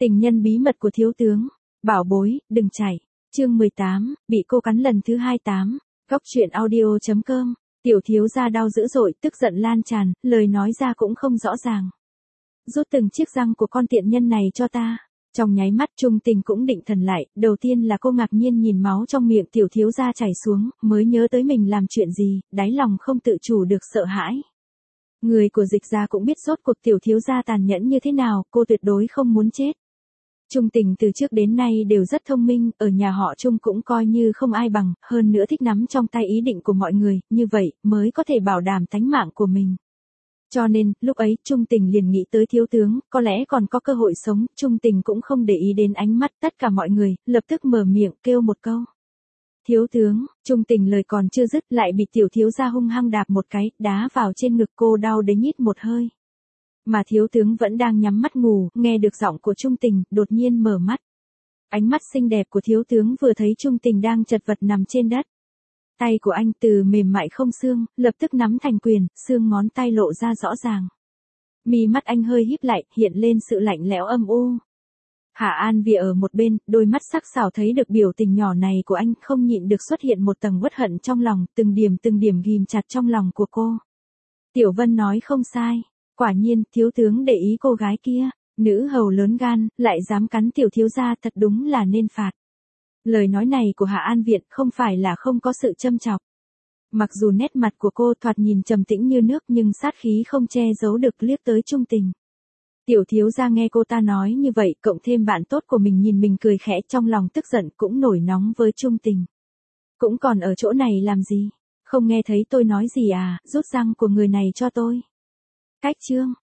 Tình nhân bí mật của thiếu tướng. Bảo bối, đừng chạy. Chương 18, bị cô cắn lần thứ 28. Góc truyện audio.com. Tiểu thiếu gia đau dữ dội, tức giận lan tràn, lời nói ra cũng không rõ ràng. Rút từng chiếc răng của con tiện nhân này cho ta. Trong nháy mắt Trung Tình cũng định thần lại, đầu tiên là cô ngạc nhiên nhìn máu trong miệng tiểu thiếu gia chảy xuống, mới nhớ tới mình làm chuyện gì, đáy lòng không tự chủ được sợ hãi. Người của Dịch gia cũng biết rốt cuộc tiểu thiếu gia tàn nhẫn như thế nào, cô tuyệt đối không muốn chết. Trung Tình từ trước đến nay đều rất thông minh, ở nhà họ Trung cũng coi như không ai bằng, hơn nữa thích nắm trong tay ý định của mọi người, như vậy mới có thể bảo đảm tánh mạng của mình. Cho nên, lúc ấy Trung Tình liền nghĩ tới thiếu tướng, có lẽ còn có cơ hội sống, Trung Tình cũng không để ý đến ánh mắt tất cả mọi người, lập tức mở miệng kêu một câu. Thiếu tướng, Trung Tình lời còn chưa dứt lại bị tiểu thiếu gia hung hăng đạp một cái, đá vào trên ngực cô đau đến nhít một hơi. Mà thiếu tướng vẫn đang nhắm mắt ngủ, nghe được giọng của Trung Tình, đột nhiên mở mắt. Ánh mắt xinh đẹp của thiếu tướng vừa thấy Trung Tình đang chật vật nằm trên đất. Tay của anh từ mềm mại không xương, lập tức nắm thành quyền, xương ngón tay lộ ra rõ ràng. Mi mắt anh hơi híp lại, hiện lên sự lạnh lẽo âm u. Hạ An Vì ở một bên, đôi mắt sắc sảo thấy được biểu tình nhỏ này của anh, không nhịn được xuất hiện một tầng uất hận trong lòng, từng điểm ghim chặt trong lòng của cô. Tiểu Vân nói không sai, quả nhiên, thiếu tướng để ý cô gái kia, nữ hầu lớn gan, lại dám cắn tiểu thiếu gia, thật đúng là nên phạt. Lời nói này của Hạ An Viện không phải là không có sự châm chọc. Mặc dù nét mặt của cô thoạt nhìn trầm tĩnh như nước nhưng sát khí không che giấu được liếc tới Trung Tình. Tiểu thiếu gia nghe cô ta nói như vậy, cộng thêm bạn tốt của mình nhìn mình cười khẽ, trong lòng tức giận cũng nổi nóng với Trung Tình. Cũng còn ở chỗ này làm gì? Không nghe thấy tôi nói gì à, rút răng của người này cho tôi. Cách chương.